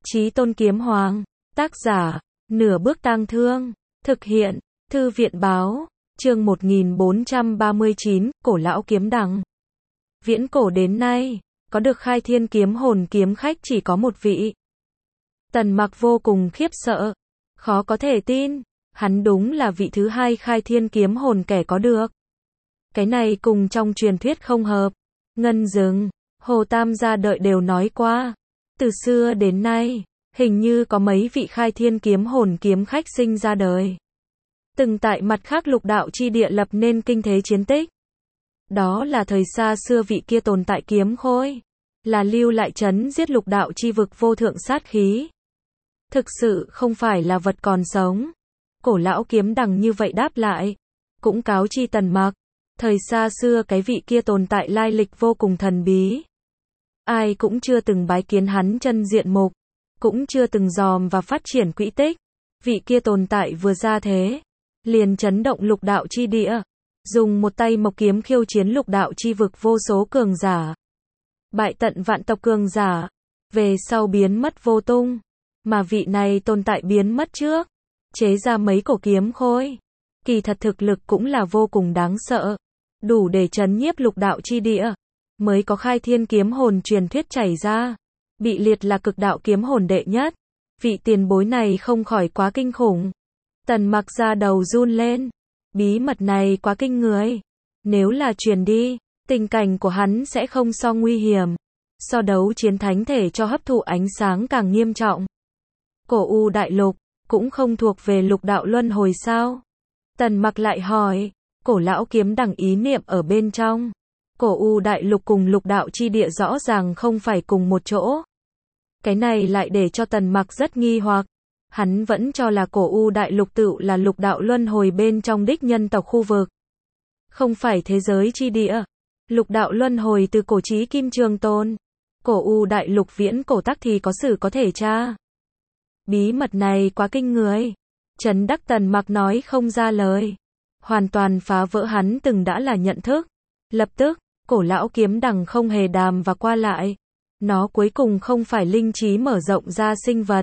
Chí Tôn Kiếm Hoàng. Tác giả, Nửa Bước Tang Thương. Thực hiện, Thư viện báo. Chương 1439, Cổ Lão Kiếm Đằng. Viễn cổ đến nay, có được khai thiên kiếm hồn kiếm khách chỉ có một vị. Tần Mặc vô cùng khiếp sợ. Khó có thể tin, hắn đúng là vị thứ hai khai thiên kiếm hồn kẻ có được. Cái này cùng trong truyền thuyết không hợp. Ngân Dừng, Hồ Tam gia đợi đều nói qua. Từ xưa đến nay, hình như có mấy vị khai thiên kiếm hồn kiếm khách sinh ra đời. Từng tại mặt khác lục đạo chi địa lập nên kinh thế chiến tích. Đó là thời xa xưa vị kia tồn tại kiếm khôi. Là lưu lại chấn giết lục đạo chi vực vô thượng sát khí. Thực sự không phải là vật còn sống. Cổ lão kiếm đằng như vậy đáp lại. Cũng cáo chi Tần Mặc. Thời xa xưa cái vị kia tồn tại lai lịch vô cùng thần bí. Ai cũng chưa từng bái kiến hắn chân diện mục. Cũng chưa từng dòm và phát triển quỹ tích. Vị kia tồn tại vừa ra thế. Liền chấn động lục đạo chi địa. Dùng một tay mộc kiếm khiêu chiến lục đạo chi vực vô số cường giả. Bại tận vạn tộc cường giả. Về sau biến mất vô tung. Mà vị này tồn tại biến mất trước. Chế ra mấy cổ kiếm khôi. Kỳ thật thực lực cũng là vô cùng đáng sợ. Đủ để chấn nhiếp lục đạo chi địa. Mới có khai thiên kiếm hồn truyền thuyết chảy ra. Bị liệt là cực đạo kiếm hồn đệ nhất. Vị tiền bối này không khỏi quá kinh khủng. Tần Mặc ra đầu run lên. Bí mật này quá kinh người. Nếu là truyền đi, tình cảnh của hắn sẽ không so nguy hiểm. So đấu chiến thánh thể cho hấp thụ ánh sáng càng nghiêm trọng. Cổ U đại lục, cũng không thuộc về lục đạo luân hồi sao? Tần Mặc lại hỏi, cổ lão kiếm đằng ý niệm ở bên trong. Cổ U đại lục cùng lục đạo chi địa rõ ràng không phải cùng một chỗ. Cái này lại để cho Tần Mặc rất nghi hoặc. Hắn vẫn cho là cổ U đại lục tựu là lục đạo luân hồi bên trong đích nhân tộc khu vực. Không phải thế giới chi địa. Lục đạo luân hồi từ cổ chí Kim Trường Tôn. Cổ U đại lục viễn cổ tắc thì có sử có thể tra. Bí mật này quá kinh người. Trấn đắc Tần Mặc nói không ra lời. Hoàn toàn phá vỡ hắn từng đã là nhận thức. Lập tức, cổ lão kiếm đằng không hề đàm và qua lại. Nó cuối cùng không phải linh trí mở rộng ra sinh vật.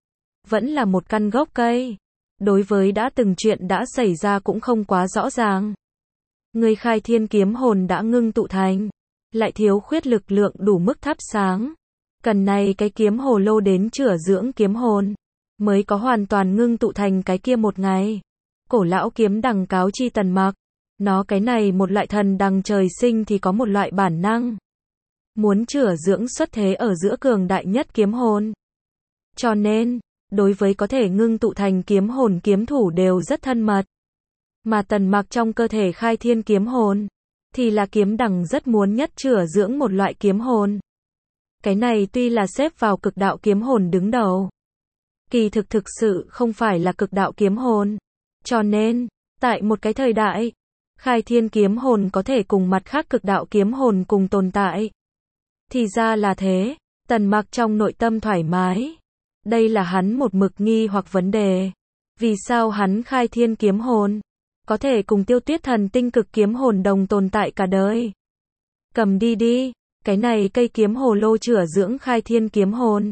Vẫn là một căn gốc cây. Đối với đã từng chuyện đã xảy ra cũng không quá rõ ràng. Người khai thiên kiếm hồn đã ngưng tụ thành. Lại thiếu khuyết lực lượng đủ mức thắp sáng. Cần này cái kiếm hồ lô đến chữa dưỡng kiếm hồn. Mới có hoàn toàn ngưng tụ thành cái kia một ngày. Cổ lão kiếm đằng cáo chi Tần Mặc. Nó cái này một loại thần đằng trời sinh thì có một loại bản năng. Muốn chữa dưỡng xuất thế ở giữa cường đại nhất kiếm hồn. Cho nên, đối với có thể ngưng tụ thành kiếm hồn kiếm thủ đều rất thân mật. Mà Tần Mặc trong cơ thể khai thiên kiếm hồn. Thì là kiếm đằng rất muốn nhất chữa dưỡng một loại kiếm hồn. Cái này tuy là xếp vào cực đạo kiếm hồn đứng đầu. Kỳ thực sự không phải là cực đạo kiếm hồn. Cho nên, tại một cái thời đại, khai thiên kiếm hồn có thể cùng mặt khác cực đạo kiếm hồn cùng tồn tại. Thì ra là thế, Tần Mặc trong nội tâm thoải mái. Đây là hắn một mực nghi hoặc vấn đề. Vì sao hắn khai thiên kiếm hồn có thể cùng Tiêu Tuyết Thần tinh cực kiếm hồn đồng tồn tại cả đời. Cầm đi đi, cái này cây kiếm hồ lô chữa dưỡng khai thiên kiếm hồn.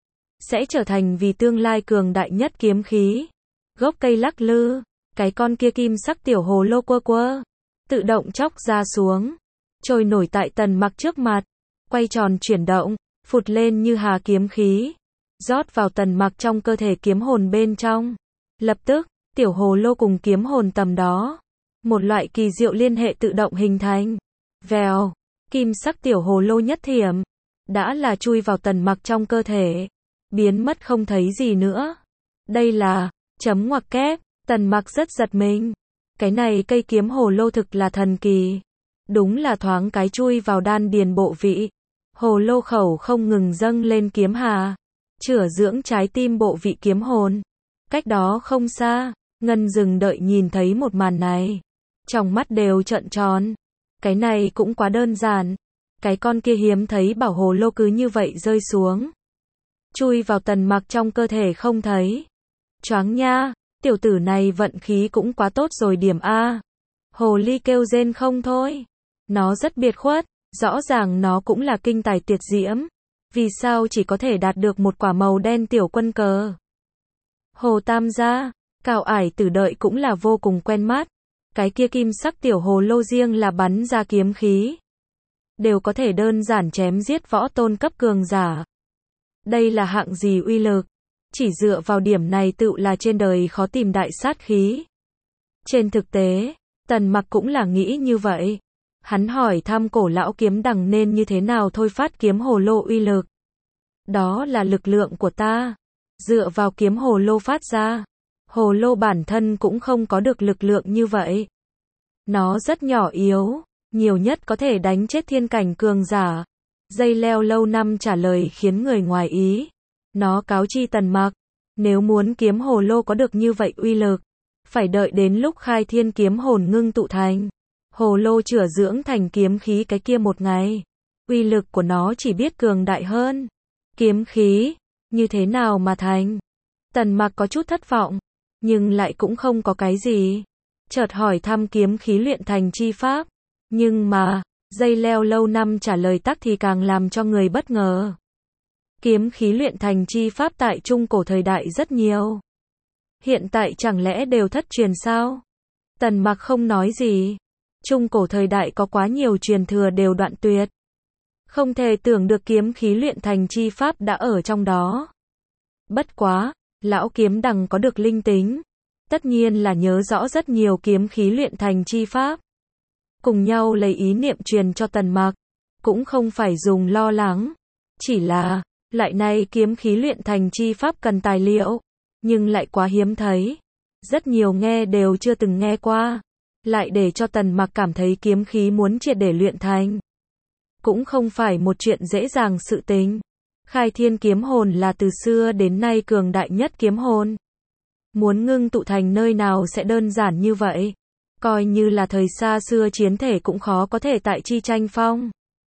Sẽ trở thành vì tương lai cường đại nhất kiếm khí. Gốc cây lắc lư, cái con kia kim sắc tiểu hồ lô quơ quơ. Tự động chóc ra xuống. Trôi nổi tại Tần Mặc trước mặt. Quay tròn chuyển động, phụt lên như hà kiếm khí. Rót vào Tần Mặc trong cơ thể kiếm hồn bên trong. Lập tức, tiểu hồ lô cùng kiếm hồn tầm đó. Một loại kỳ diệu liên hệ tự động hình thành. Vèo, kim sắc tiểu hồ lô nhất thiểm. Đã là chui vào Tần Mặc trong cơ thể. Biến mất không thấy gì nữa. Đây là, chấm ngoặc kép, Tần Mặc rất giật mình. Cái này cây kiếm hồ lô thực là thần kỳ. Đúng là thoáng cái chui vào đan điền bộ vị. Hồ lô khẩu không ngừng dâng lên kiếm hà. Chữa dưỡng trái tim bộ vị kiếm hồn. Cách đó không xa, Ngân Dừng đợi nhìn thấy một màn này. Trong mắt đều trợn tròn. Cái này cũng quá đơn giản. Cái con kia hiếm thấy bảo hồ lô cứ như vậy rơi xuống. Chui vào Tần Mặc trong cơ thể không thấy. Choáng nha, tiểu tử này vận khí cũng quá tốt rồi điểm A. Hồ ly kêu rên không thôi. Nó rất biệt khuất, rõ ràng nó cũng là kinh tài tuyệt diễm. Vì sao chỉ có thể đạt được một quả màu đen tiểu quân cờ? Hồ Tam gia, Cao Ải Tử đợi cũng là vô cùng quen mắt. Cái kia kim sắc tiểu hồ lô riêng là bắn ra kiếm khí, đều có thể đơn giản chém giết võ tôn cấp cường giả. Đây là hạng gì uy lực? Chỉ dựa vào điểm này tựu là trên đời khó tìm đại sát khí. Trên thực tế, Tần Mặc cũng là nghĩ như vậy. Hắn hỏi thăm Cổ lão kiếm đằng nên như thế nào thôi phát kiếm hồ lô uy lực. Đó là lực lượng của ta. Dựa vào kiếm hồ lô phát ra. Hồ lô bản thân cũng không có được lực lượng như vậy. Nó rất nhỏ yếu, nhiều nhất có thể đánh chết thiên cảnh cường giả. Dây leo lâu năm trả lời khiến người ngoài ý. Nó cáo chi Tần Mặc, nếu muốn kiếm hồ lô có được như vậy uy lực, phải đợi đến lúc khai thiên kiếm hồn ngưng tụ thành. Hồ lô chữa dưỡng thành kiếm khí cái kia một ngày. Uy lực của nó chỉ biết cường đại hơn. Kiếm khí, như thế nào mà thành? Tần Mặc có chút thất vọng, nhưng lại cũng không có cái gì. Chợt hỏi thăm kiếm khí luyện thành chi pháp. Nhưng mà, dây leo lâu năm trả lời tắc thì càng làm cho người bất ngờ. Kiếm khí luyện thành chi pháp tại trung cổ thời đại rất nhiều. Hiện tại chẳng lẽ đều thất truyền sao? Tần Mặc không nói gì. Trung cổ thời đại có quá nhiều truyền thừa đều đoạn tuyệt. Không thể tưởng được kiếm khí luyện thành chi pháp đã ở trong đó. Bất quá, lão kiếm đằng có được linh tính. Tất nhiên là nhớ rõ rất nhiều kiếm khí luyện thành chi pháp. Cùng nhau lấy ý niệm truyền cho Tần Mặc. Cũng không phải dùng lo lắng. Chỉ là, lại này kiếm khí luyện thành chi pháp cần tài liệu. Nhưng lại quá hiếm thấy. Rất nhiều nghe đều chưa từng nghe qua. Lại để cho Tần Mặc cảm thấy kiếm khí muốn triệt để luyện thành. Cũng không phải một chuyện dễ dàng sự tình. Khai thiên kiếm hồn là từ xưa đến nay cường đại nhất kiếm hồn. Muốn ngưng tụ thành nơi nào sẽ đơn giản như vậy. Coi như là thời xa xưa chiến thể cũng khó có thể tại chi tranh phong.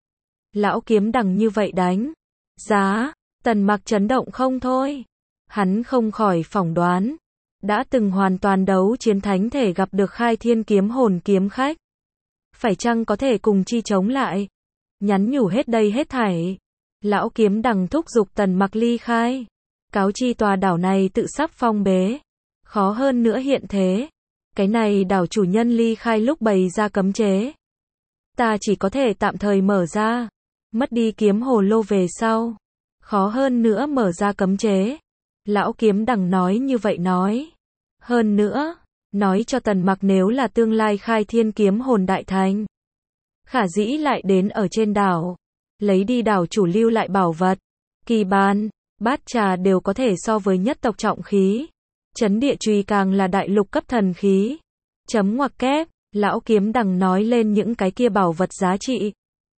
Lão kiếm đằng như vậy đánh. Giá, Tần Mặc chấn động không thôi. Hắn không khỏi phỏng đoán. Đã từng hoàn toàn đấu chiến thánh thể gặp được khai thiên kiếm hồn kiếm khách. Phải chăng có thể cùng chi chống lại? Nhắn nhủ hết đây hết thảy. Lão kiếm đằng thúc giục Tần Mặc ly khai. Cáo chi tòa đảo này tự sắp phong bế. Khó hơn nữa hiện thế. Cái này đảo chủ nhân ly khai lúc bày ra cấm chế. Ta chỉ có thể tạm thời mở ra. Mất đi kiếm hồ lô về sau. Khó hơn nữa mở ra cấm chế. Lão kiếm đằng nói như vậy nói. Hơn nữa, nói cho Tần Mặc nếu là tương lai khai thiên kiếm hồn đại thành. Khả dĩ lại đến ở trên đảo. Lấy đi đảo chủ lưu lại bảo vật. Kỳ bàn, bát trà đều có thể so với nhất tộc trọng khí. Chấn địa chùy càng là đại lục cấp thần khí. Chấm ngoặc kép, lão kiếm đằng nói lên những cái kia bảo vật giá trị.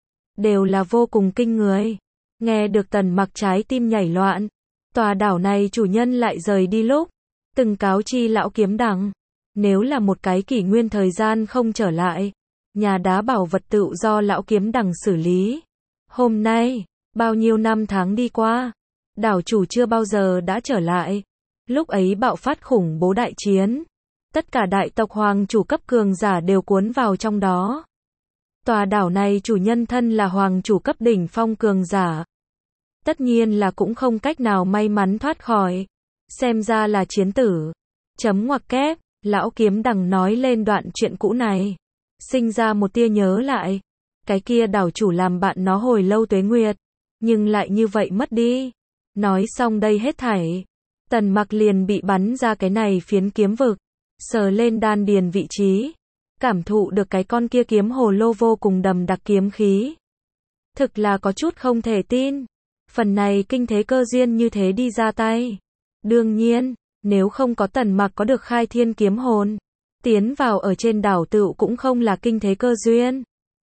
Đều là vô cùng kinh người. Nghe được Tần Mặc trái tim nhảy loạn. Tòa đảo này chủ nhân lại rời đi lúc. Từng cáo chi lão kiếm đằng. Nếu là một cái kỷ nguyên thời gian không trở lại. Nhà đá bảo vật tự do lão kiếm đằng xử lý. Hôm nay, bao nhiêu năm tháng đi qua. Đảo chủ chưa bao giờ đã trở lại. Lúc ấy bạo phát khủng bố đại chiến. Tất cả đại tộc hoàng chủ cấp cường giả đều cuốn vào trong đó. Tòa đảo này chủ nhân thân là hoàng chủ cấp đỉnh phong cường giả. Tất nhiên là cũng không cách nào may mắn thoát khỏi. Xem ra là chiến tử. Chấm ngoặc kép, lão kiếm đằng nói lên đoạn chuyện cũ này. Sinh ra một tia nhớ lại. Cái kia đảo chủ làm bạn nó hồi lâu tuế nguyệt. Nhưng lại như vậy mất đi. Nói xong đây hết thảy. Tần Mặc liền bị bắn ra cái này phiến kiếm vực. Sờ lên đan điền vị trí. Cảm thụ được cái con kia kiếm hồ lô vô cùng đầm đặc kiếm khí. Thực là có chút không thể tin. Phần này kinh thế cơ duyên như thế đi ra tay. Đương nhiên, nếu không có Tần Mặc có được khai thiên kiếm hồn. Tiến vào ở trên đảo tựu cũng không là kinh thế cơ duyên.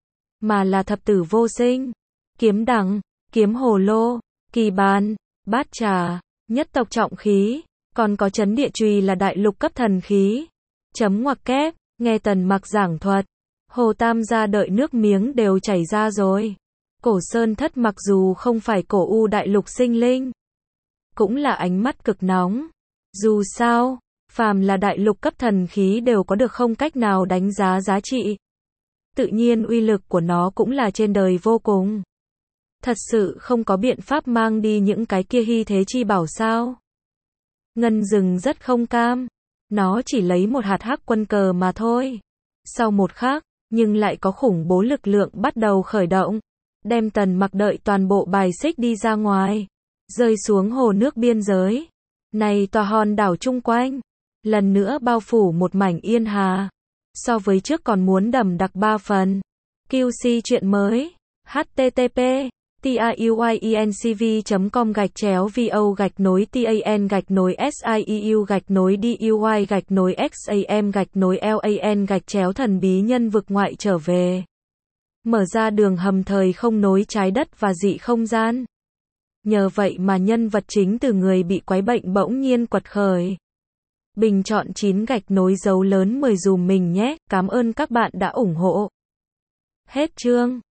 Mà là thập tử vô sinh. Kiếm đằng, kiếm hồ lô, kỳ bàn, bát trà, nhất tộc trọng khí. Còn có chấn địa chùy là đại lục cấp thần khí. Chấm ngoặc kép, nghe Tần Mặc giảng thuật. Hồ Tam gia đợi nước miếng đều chảy ra rồi. Cổ Sơn Thất mặc dù không phải cổ u đại lục sinh linh. Cũng là ánh mắt cực nóng. Dù sao, phàm là đại lục cấp thần khí đều có được không cách nào đánh giá giá trị. Tự nhiên uy lực của nó cũng là trên đời vô cùng. Thật sự không có biện pháp mang đi những cái kia hy thế chi bảo sao? Ngân Dừng rất không cam. Nó chỉ lấy một hạt hắc quân cờ mà thôi. Sau một khắc, nhưng lại có khủng bố lực lượng bắt đầu khởi động. Đem Tần Mặc đợi toàn bộ bài xích đi ra ngoài. Rơi xuống hồ nước biên giới. Này tòa hòn đảo chung quanh. Lần nữa bao phủ một mảnh yên hà. So với trước còn muốn đậm đặc 3 phần. QC chuyện mới. http tayuy.com/vo-sieu-duy-xam-lan-thần bí nhân vực ngoại trở về. Mở ra đường hầm thời không nối trái đất và dị không gian. Nhờ vậy mà nhân vật chính từ người bị quái bệnh bỗng nhiên quật khởi. Bình chọn 9 gạch nối dấu lớn 10 dùm mình nhé, cảm ơn các bạn đã ủng hộ. Hết chương.